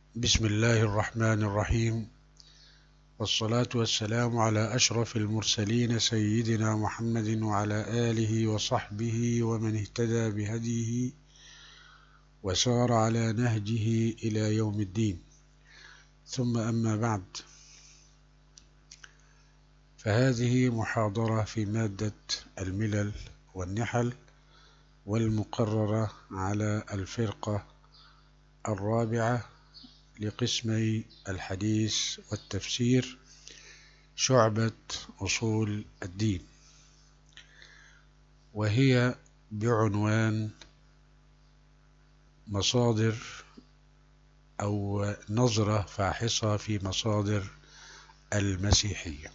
بسم الله الرحمن الرحيم، والصلاة والسلام على أشرف المرسلين سيدنا محمد وعلى آله وصحبه ومن اهتدى بهديه وسار على نهجه إلى يوم الدين. ثم أما بعد، فهذه محاضرة في مادة الملل والنحل، والمقررة على الفرقة الرابعة لقسمي الحديث والتفسير، شعبة أصول الدين، وهي بعنوان مصادر أو نظرة فاحصة في مصادر المسيحية.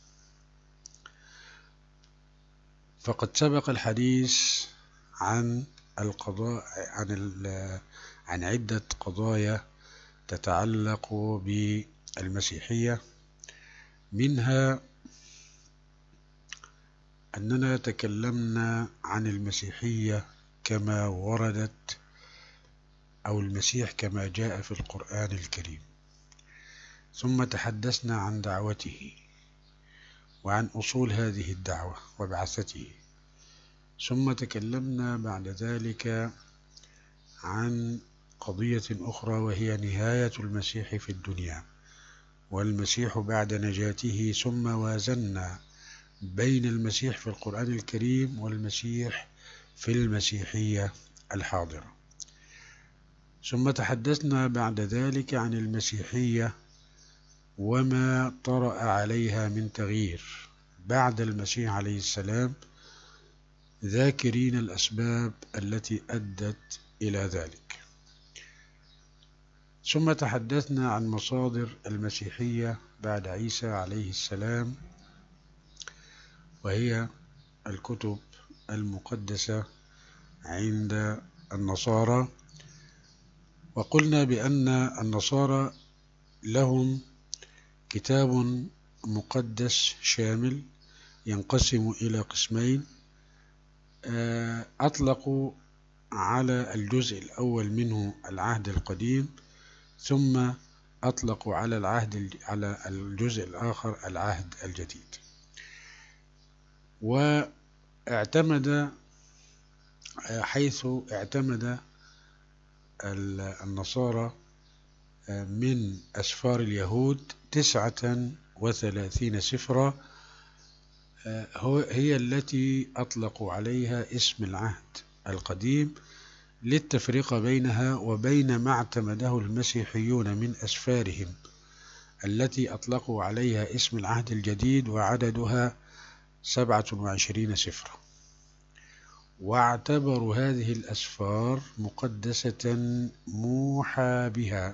فقد سبق الحديث عن القضاء عن عدة قضايا تتعلق بالمسيحية، منها أننا تكلمنا عن المسيحية كما وردت، أو المسيح كما جاء في القرآن الكريم، ثم تحدثنا عن دعوته وعن أصول هذه الدعوة وبعثته، ثم تكلمنا بعد ذلك عن قضية أخرى وهي نهاية المسيح في الدنيا والمسيح بعد نجاته، ثم وازنا بين المسيح في القرآن الكريم والمسيح في المسيحية الحاضرة. ثم تحدثنا بعد ذلك عن المسيحية وما طرأ عليها من تغيير بعد المسيح عليه السلام، ذاكرين الأسباب التي أدت إلى ذلك. ثم تحدثنا عن مصادر المسيحية بعد عيسى عليه السلام، وهي الكتب المقدسة عند النصارى، وقلنا بأن النصارى لهم كتاب مقدس شامل ينقسم إلى قسمين. أطلقوا على الجزء الأول منه العهد القديم، ثم أطلقوا على الجزء الآخر العهد الجديد. واعتمد حيث اعتمد النصارى من أسفار اليهود 39 سفرا، هي التي أطلقوا عليها اسم العهد القديم، للتفرقة بينها وبين ما اعتمده المسيحيون من أسفارهم التي أطلقوا عليها اسم العهد الجديد، وعددها 27 سفرا. واعتبروا هذه الأسفار مقدسة موحى بها.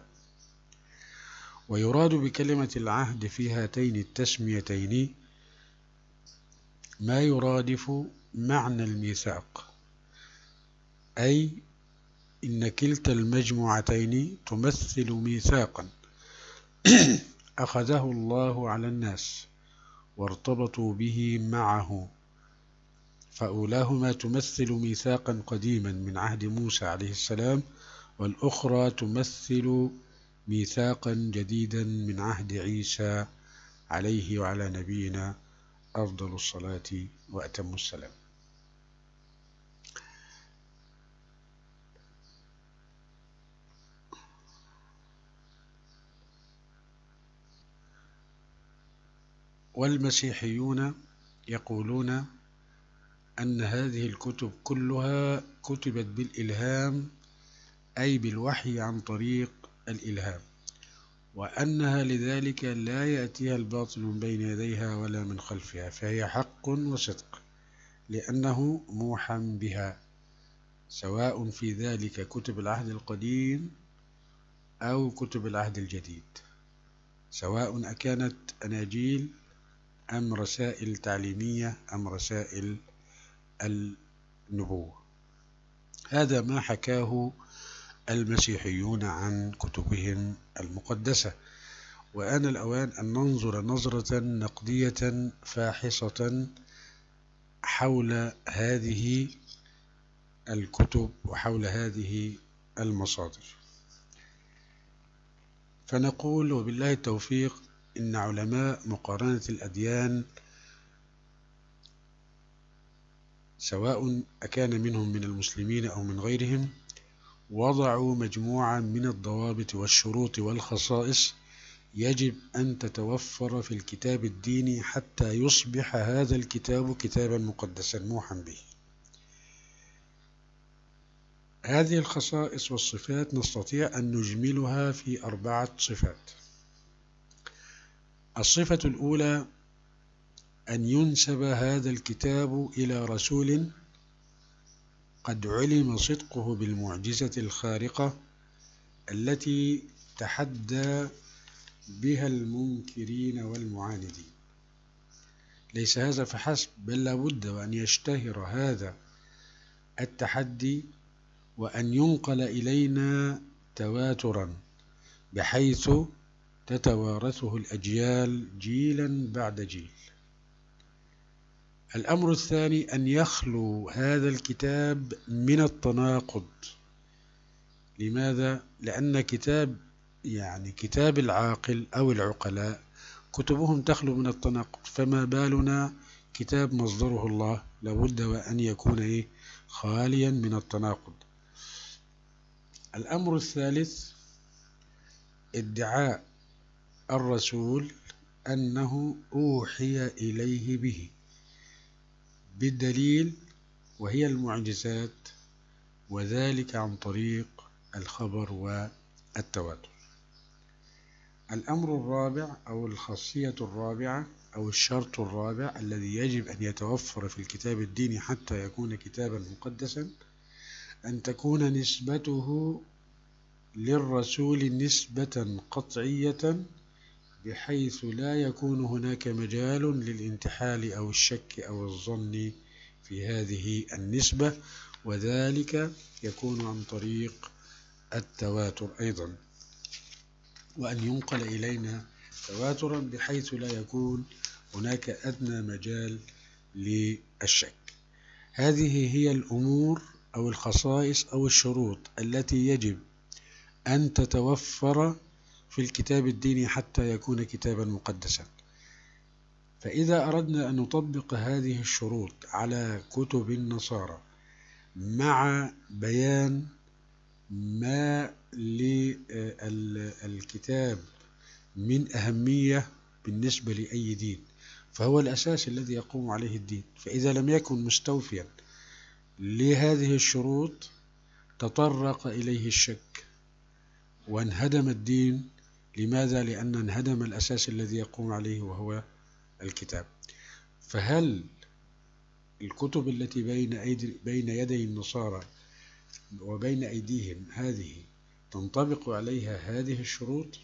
ويراد بكلمة العهد في هاتين التسميتين ما يرادف معنى الميثاق، أي إن كلتا المجموعتين تمثل ميثاقا أخذه الله على الناس وارتبطوا به معه، فأولاهما تمثل ميثاقا قديما من عهد موسى عليه السلام، والأخرى تمثل ميثاقا جديدا من عهد عيسى عليه وعلى نبينا أفضل الصلاة وأتم السلام. والمسيحيون يقولون أن هذه الكتب كلها كتبت بالإلهام، أي بالوحي عن طريق الإلهام، وأنها لذلك لا يأتيها الباطل من بين يديها ولا من خلفها، فهي حق وصدق لأنه موحى بها، سواء في ذلك كتب العهد القديم أو كتب العهد الجديد، سواء أكانت أناجيل أم رسائل تعليمية أم رسائل النبوة. هذا ما حكاه المسيحيون عن كتبهم المقدسة. وآن الأوان أن ننظر نظرة نقدية فاحصة حول هذه الكتب وحول هذه المصادر. فنقول وبالله التوفيق إن علماء مقارنة الأديان سواء أكان منهم من المسلمين أو من غيرهم وضعوا مجموعة من الضوابط والشروط والخصائص يجب أن تتوفر في الكتاب الديني حتى يصبح هذا الكتاب كتابا مقدسا موحى به. هذه الخصائص والصفات نستطيع أن نجملها في 4 صفات. الصفة الأولى أن ينسب هذا الكتاب إلى رسول قد علم صدقه بالمعجزة الخارقة التي تحدى بها المنكرين والمعاندين. ليس هذا فحسب، بل لابد وأن يشتهر هذا التحدي وأن ينقل إلينا تواترا بحيث تتوارثه الأجيال جيلا بعد جيل. الأمر الثاني أن يخلو هذا الكتاب من التناقض. لماذا؟ لأن كتاب العاقل أو العقلاء كتبهم تخلو من التناقض، فما بالنا كتاب مصدره الله؟ لابد وأن يكون خاليا من التناقض. الأمر الثالث ادعاء الرسول أنه أوحي إليه به بالدليل وهي المعجزات، وذلك عن طريق الخبر والتواتر. الأمر الرابع أو الخاصية الرابعة أو الشرط الرابع الذي يجب أن يتوفر في الكتاب الديني حتى يكون كتابا مقدسا أن تكون نسبته للرسول نسبة قطعية بحيث لا يكون هناك مجال للانتحال أو الشك أو الظن في هذه النسبة، وذلك يكون عن طريق التواتر أيضا، وأن ينقل إلينا تواترا بحيث لا يكون هناك أدنى مجال للشك. هذه هي الأمور أو الخصائص أو الشروط التي يجب أن تتوفر في الكتاب الديني حتى يكون كتابا مقدسا. فإذا أردنا أن نطبق هذه الشروط على كتب النصارى مع بيان ما للكتاب من أهمية بالنسبة لأي دين، فهو الأساس الذي يقوم عليه الدين، فإذا لم يكن مستوفيا لهذه الشروط تطرق إليه الشك وانهدم الدين. لماذا؟ لأن انهدم الأساس الذي يقوم عليه وهو الكتاب. فهل الكتب التي بين يدي النصارى وبين أيديهم هذه تنطبق عليها هذه الشروط؟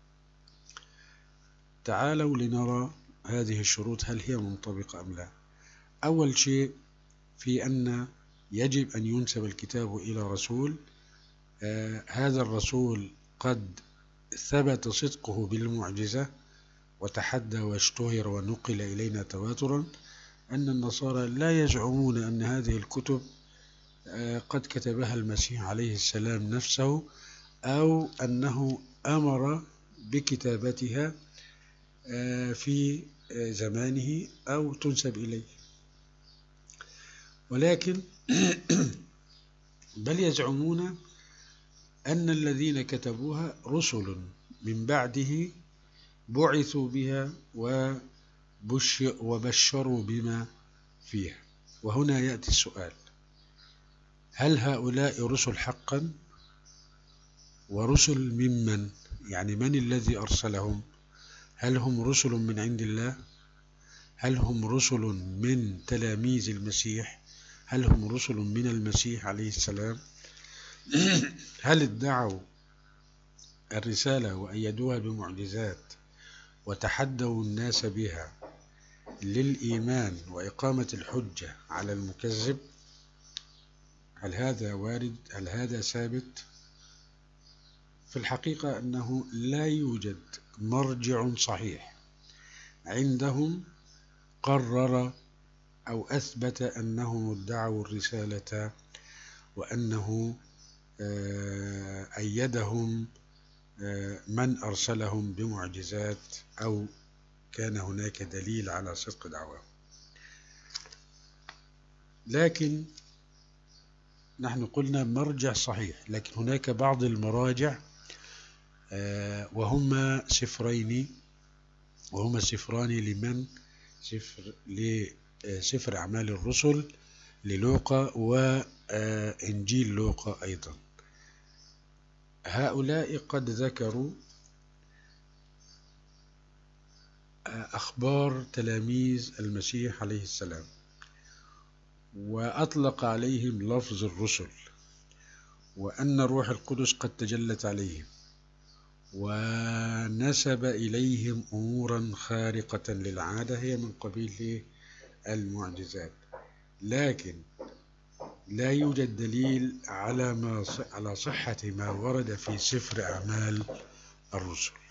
تعالوا لنرى هذه الشروط هل هي منطبقة أم لا. أول شيء في أن يجب أن ينسب الكتاب إلى رسول هذا الرسول قد ثبت صدقه بالمعجزة وتحدى واشتهر ونقل إلينا تواترا. أن النصارى لا يزعمون أن هذه الكتب قد كتبها المسيح عليه السلام نفسه أو أنه أمر بكتابتها في زمانه أو تنسب إليه، ولكن بل يزعمون أن الذين كتبوها رسل من بعده بعثوا بها وبشروا بما فيها. وهنا يأتي السؤال: هل هؤلاء رسل حقا؟ ورسل ممن؟ يعني من الذي أرسلهم؟ هل هم رسل من عند الله؟ هل هم رسل من تلاميذ المسيح؟ هل هم رسل من المسيح عليه السلام؟ هل ادعوا الرسالة وأيدوها بمعجزات وتحدوا الناس بها للإيمان وإقامة الحجة على المكذب؟ هل هذا وارد؟ هل هذا ثابت؟ في الحقيقة أنه لا يوجد مرجع صحيح عندهم قرر أو أثبت أنهم ادعوا الرسالة وأنه أيدهم من أرسلهم بمعجزات أو كان هناك دليل على صدق دعواهم. لكن نحن قلنا مرجع صحيح، لكن هناك بعض المراجع وهما سفران لمن؟ لسفر أعمال الرسل للوقا وإنجيل لوقا أيضا. هؤلاء قد ذكروا أخبار تلاميذ المسيح عليه السلام، وأطلق عليهم لفظ الرسل، وأن الروح القدس قد تجلت عليهم، ونسب إليهم أمورا خارقة للعادة هي من قبيل المعجزات، لكن لا يوجد دليل على صحة ما ورد في سفر أعمال الرسل.